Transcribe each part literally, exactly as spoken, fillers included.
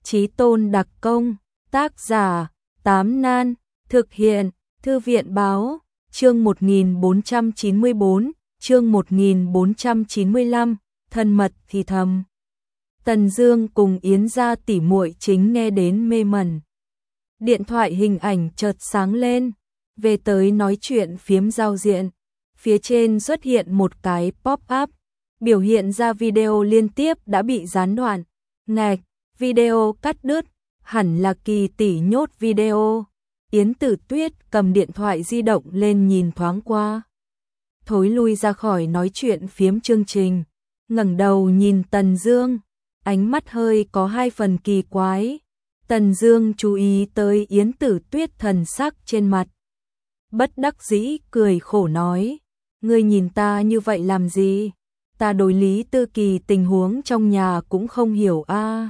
Chí Tôn đặc công, tác giả, Tám Nan, thực hiện, Thư viện báo, chương một nghìn bốn trăm chín mươi bốn, chương một nghìn bốn trăm chín mươi lăm, thân mật thì thầm. Tần Dương cùng Yến gia tỉ muội chính nghe đến mê mẩn. Điện thoại hình ảnh chợt sáng lên, về tới nói chuyện phiếm giao diện. Phía trên xuất hiện một cái pop-up, biểu hiện ra video liên tiếp đã bị gián đoạn. Ngạch, video cắt đứt, hẳn là Kỳ tỷ nhốt video. Yến Tử Tuyết cầm điện thoại di động lên nhìn thoáng qua. Thối lui ra khỏi nói chuyện phiếm chương trình, ngẩng đầu nhìn Tần Dương, ánh mắt hơi có hai phần kỳ quái. Tần Dương chú ý tới Yến Tử Tuyết thần sắc trên mặt. Bất đắc dĩ cười khổ nói, ngươi nhìn ta như vậy làm gì? Ta đối Lý Tư Kỳ tình huống trong nhà cũng không hiểu a. À.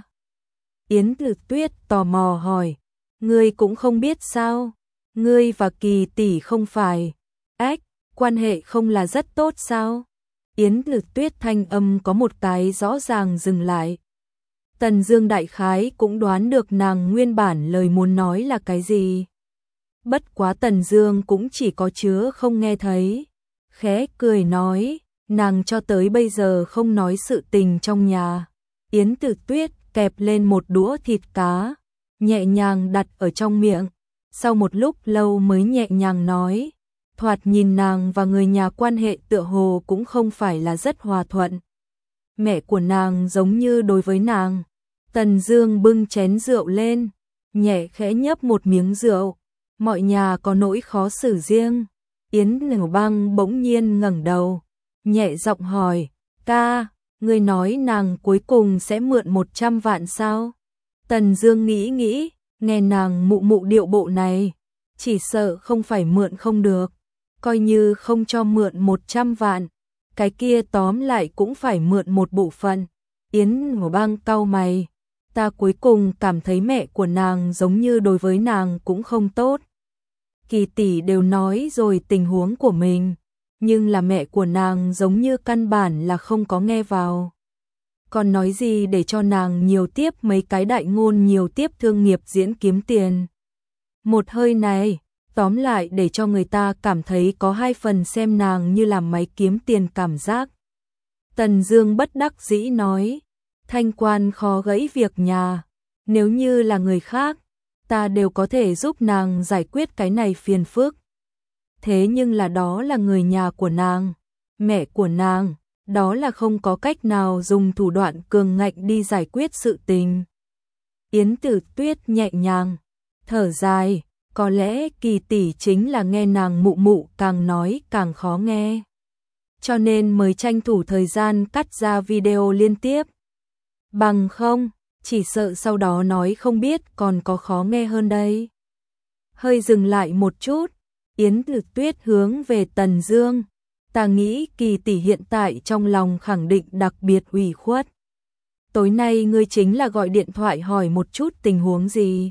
Yến Tử Tuyết tò mò hỏi, ngươi cũng không biết sao? Ngươi và Kỳ tỷ không phải ách, quan hệ không là rất tốt sao? Yến Tử Tuyết thanh âm có một cái rõ ràng dừng lại. Tần Dương đại khái cũng đoán được nàng nguyên bản lời muốn nói là cái gì. Bất quá Tần Dương cũng chỉ có chứa không nghe thấy, khẽ cười nói, nàng cho tới bây giờ không nói sự tình trong nhà. Yến Tử Tuyết kẹp lên một đũa thịt cá, nhẹ nhàng đặt ở trong miệng, sau một lúc lâu mới nhẹ nhàng nói, thoạt nhìn nàng và người nhà quan hệ tựa hồ cũng không phải là rất hòa thuận. Mẹ của nàng giống như đối với nàng. Tần Dương bưng chén rượu lên, nhẹ khẽ nhấp một miếng rượu, mọi nhà có nỗi khó xử riêng. Yến Tiểu Băng bỗng nhiên ngẩng đầu, nhẹ giọng hỏi, ca, ngươi nói nàng cuối cùng sẽ mượn một trăm vạn sao? Tần Dương nghĩ nghĩ, nghe nàng mụ mụ điệu bộ này, chỉ sợ không phải mượn không được, coi như không cho mượn một trăm vạn, cái kia tóm lại cũng phải mượn một bộ phận. Yến Tiểu Băng cau mày, ta cuối cùng cảm thấy mẹ của nàng giống như đối với nàng cũng không tốt. Kỳ tỷ đều nói rồi tình huống của mình, nhưng là mẹ của nàng giống như căn bản là không có nghe vào. Còn nói gì để cho nàng nhiều tiếp mấy cái đại ngôn, nhiều tiếp thương nghiệp diễn kiếm tiền. Một hơi này, tóm lại để cho người ta cảm thấy có hai phần xem nàng như làm máy kiếm tiền cảm giác. Tần Dương bất đắc dĩ nói, thanh quan khó gãy việc nhà, nếu như là người khác, ta đều có thể giúp nàng giải quyết cái này phiền phức. Thế nhưng là đó là người nhà của nàng, mẹ của nàng, đó là không có cách nào dùng thủ đoạn cường ngạnh đi giải quyết sự tình. Yến Tử Tuyết nhẹ nhàng thở dài, có lẽ Kỳ tỷ chính là nghe nàng mụ mụ càng nói càng khó nghe, cho nên mới tranh thủ thời gian cắt ra video liên tiếp. Bằng không, chỉ sợ sau đó nói không biết còn có khó nghe hơn đây. Hơi dừng lại một chút, Yến Tử Tuyết hướng về Tần Dương, ta nghĩ Kỳ tỷ hiện tại trong lòng khẳng định đặc biệt ủy khuất. Tối nay ngươi chính là gọi điện thoại hỏi một chút tình huống gì?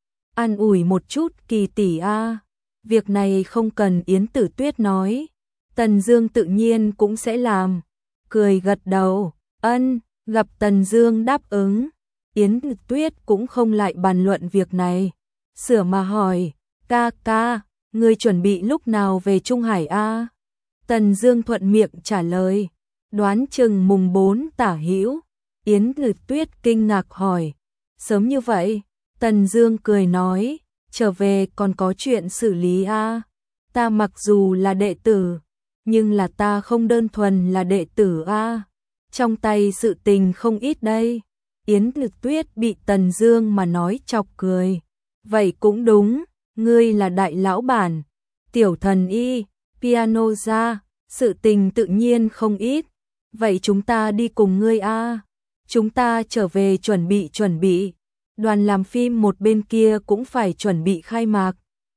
An ủi một chút Kỳ tỷ a. À. Việc này không cần Yến Tử Tuyết nói, Tần Dương tự nhiên cũng sẽ làm. Cười gật đầu, ân. Gặp Tần Dương đáp ứng, Yến Tử Tuyết cũng không lại bàn luận việc này, sửa mà hỏi, ca ca, ngươi chuẩn bị lúc nào về Trung Hải a? Tần Dương thuận miệng trả lời, đoán chừng mùng bốn tả hữu. Yến Tử Tuyết kinh ngạc hỏi, sớm như vậy? Tần Dương cười nói, trở về còn có chuyện xử lý a. Ta mặc dù là đệ tử, nhưng là ta không đơn thuần là đệ tử a. Trong tay sự tình không ít đây. Yến Tử Tuyết bị Tần Dương mà nói chọc cười. Vậy cũng đúng, ngươi là đại lão bản, tiểu thần y, piano ra, sự tình tự nhiên không ít. Vậy chúng ta đi cùng ngươi a. À. Chúng ta trở về chuẩn bị chuẩn bị. Đoàn làm phim một bên kia cũng phải chuẩn bị khai mạc.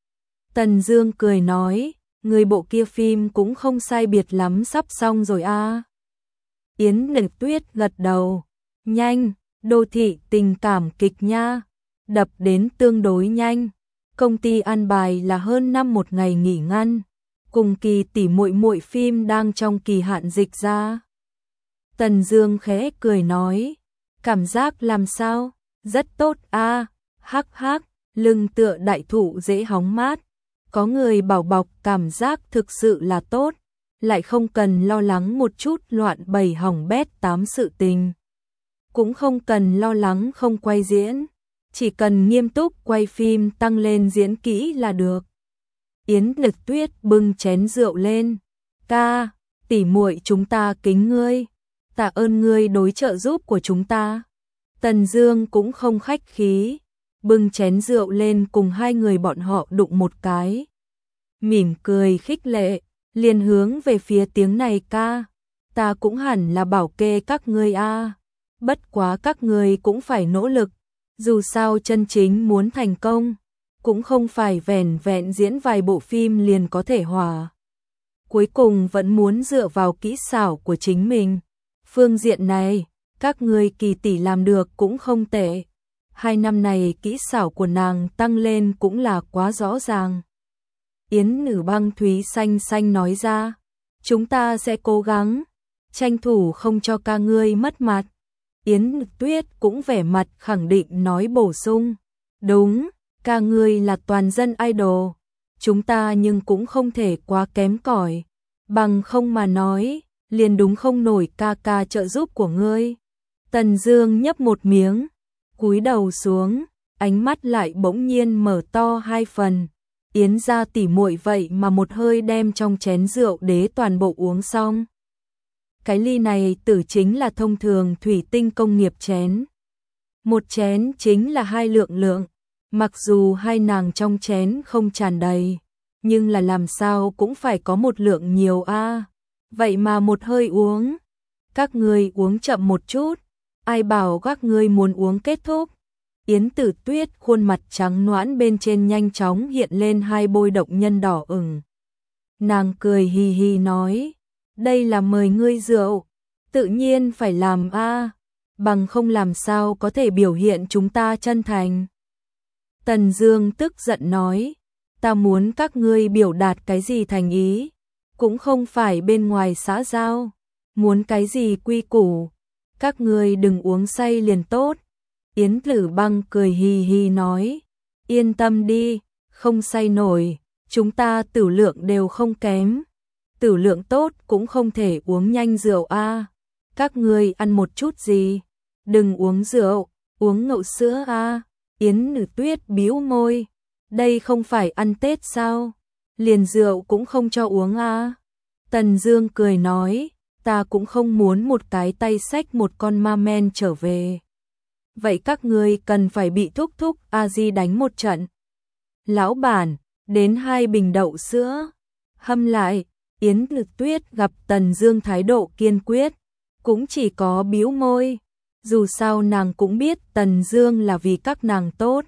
Tần Dương cười nói, người bộ kia phim cũng không sai biệt lắm sắp xong rồi a. À. Yến Tử Tuyết gật đầu, nhanh, đô thị tình cảm kịch nha, đập đến tương đối nhanh. Công ty an bài là hơn năm một ngày nghỉ ngăn, cùng Kỳ tỷ muội muội phim đang trong kỳ hạn dịch ra. Tần Dương khẽ cười nói, cảm giác làm sao? Rất tốt a, hắc hắc, lưng tựa đại thụ dễ hóng mát. Có người bảo bọc cảm giác thực sự là tốt, lại không cần lo lắng một chút loạn bầy hỏng bét tám sự tình. Cũng không cần lo lắng không quay diễn, chỉ cần nghiêm túc quay phim tăng lên diễn kỹ là được. Yến Lực Tuyết bưng chén rượu lên, ca, tỉ muội chúng ta kính ngươi, tạ ơn ngươi đối trợ giúp của chúng ta. Tần Dương cũng không khách khí, bưng chén rượu lên cùng hai người bọn họ đụng một cái. Mỉm cười khích lệ, liền hướng về phía tiếng này ca, ta cũng hẳn là bảo kê các ngươi a, bất quá các ngươi cũng phải nỗ lực, dù sao chân chính muốn thành công, cũng không phải vẻn vẹn diễn vài bộ phim liền có thể hòa. Cuối cùng vẫn muốn dựa vào kỹ xảo của chính mình. Phương diện này, các ngươi Kỳ tỷ làm được cũng không tệ. Hai năm này kỹ xảo của nàng tăng lên cũng là quá rõ ràng. Yến Nữ Băng Thúy xanh xanh nói ra, chúng ta sẽ cố gắng, tranh thủ không cho ca ngươi mất mặt. Yến Tuyết cũng vẻ mặt khẳng định nói bổ sung, đúng, ca ngươi là toàn dân idol, chúng ta nhưng cũng không thể quá kém cỏi, bằng không mà nói, liền đúng không nổi ca ca trợ giúp của ngươi. Tần Dương nhấp một miếng, cúi đầu xuống, ánh mắt lại bỗng nhiên mở to hai phần. Yến gia tỉ muội vậy mà một hơi đem trong chén rượu đế toàn bộ uống xong. Cái ly này tử chính là thông thường thủy tinh công nghiệp chén. Một chén chính là hai lượng lượng, mặc dù hai nàng trong chén không tràn đầy, nhưng là làm sao cũng phải có một lượng nhiều a. Vậy mà một hơi uống. Các ngươi uống chậm một chút, ai bảo các ngươi muốn uống kết thúc. Yến Tử Tuyết khuôn mặt trắng nõn bên trên nhanh chóng hiện lên hai bôi động nhân đỏ ửng. Nàng cười hì hì nói, đây là mời ngươi rượu, tự nhiên phải làm a, bằng không làm sao có thể biểu hiện chúng ta chân thành. Tần Dương tức giận nói, ta muốn các ngươi biểu đạt cái gì thành ý, cũng không phải bên ngoài xã giao, muốn cái gì quy củ, các ngươi đừng uống say liền tốt. Yến Tử Băng cười hì hì nói, yên tâm đi, không say nổi, chúng ta tử lượng đều không kém. Tử lượng tốt cũng không thể uống nhanh rượu a. Các ngươi ăn một chút gì, đừng uống rượu, uống ngậu sữa a. Yến Nữ Tuyết bĩu môi, đây không phải ăn Tết sao? Liền rượu cũng không cho uống a. Tần Dương cười nói, ta cũng không muốn một cái tay xách một con ma men trở về. Vậy các ngươi cần phải bị thúc thúc a di đánh một trận. Lão bản, đến hai bình đậu sữa. Hâm lại, Yến Lực Tuyết gặp Tần Dương thái độ kiên quyết, cũng chỉ có bĩu môi. Dù sao nàng cũng biết Tần Dương là vì các nàng tốt.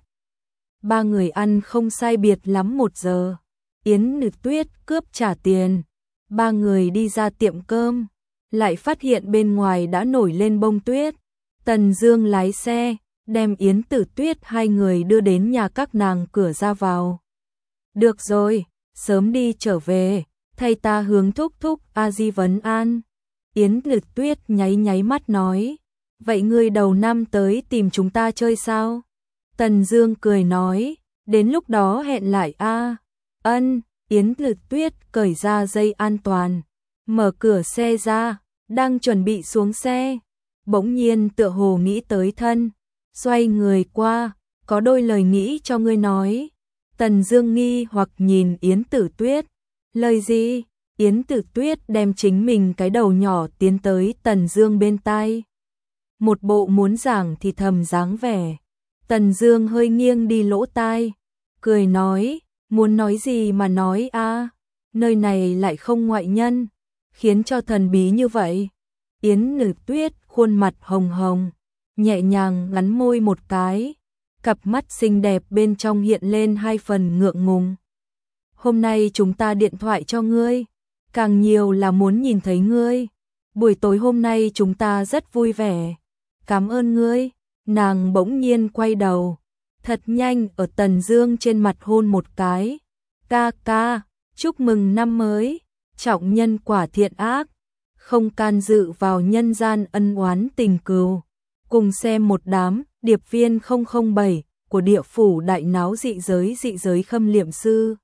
Ba người ăn không sai biệt lắm một giờ. Yến Lực Tuyết cướp trả tiền. Ba người đi ra tiệm cơm, lại phát hiện bên ngoài đã nổi lên bông tuyết. Tần Dương lái xe, đem Yến Tử Tuyết hai người đưa đến nhà các nàng cửa ra vào. Được rồi, sớm đi trở về, thay ta hướng thúc thúc a di vấn an. Yến Lực Tuyết nháy nháy mắt nói, vậy ngươi đầu năm tới tìm chúng ta chơi sao? Tần Dương cười nói, đến lúc đó hẹn lại a. Ân. Yến Lực Tuyết cởi ra dây an toàn, mở cửa xe ra, đang chuẩn bị xuống xe. Bỗng nhiên tựa hồ nghĩ tới thân, xoay người qua, có đôi lời nghĩ cho ngươi nói. Tần Dương nghi hoặc nhìn Yến Tử Tuyết, lời gì? Yến Tử Tuyết đem chính mình cái đầu nhỏ tiến tới Tần Dương bên tai, một bộ muốn giảng thì thầm dáng vẻ. Tần Dương hơi nghiêng đi lỗ tai, cười nói, muốn nói gì mà nói a, nơi này lại không ngoại nhân, khiến cho thần bí như vậy. Yến Nữ Tuyết khuôn mặt hồng hồng, nhẹ nhàng ngắn môi một cái, cặp mắt xinh đẹp bên trong hiện lên hai phần ngượng ngùng. Hôm nay chúng ta điện thoại cho ngươi, càng nhiều là muốn nhìn thấy ngươi. Buổi tối hôm nay chúng ta rất vui vẻ. Cảm ơn ngươi. Nàng bỗng nhiên quay đầu, thật nhanh ở Tần Dương trên mặt hôn một cái. Ca ca, chúc mừng năm mới, trọng nhân quả thiện ác, không can dự vào nhân gian ân oán tình cừu, cùng xem một đám điệp viên không không bảy của địa phủ đại náo dị giới dị giới khâm liệm sư.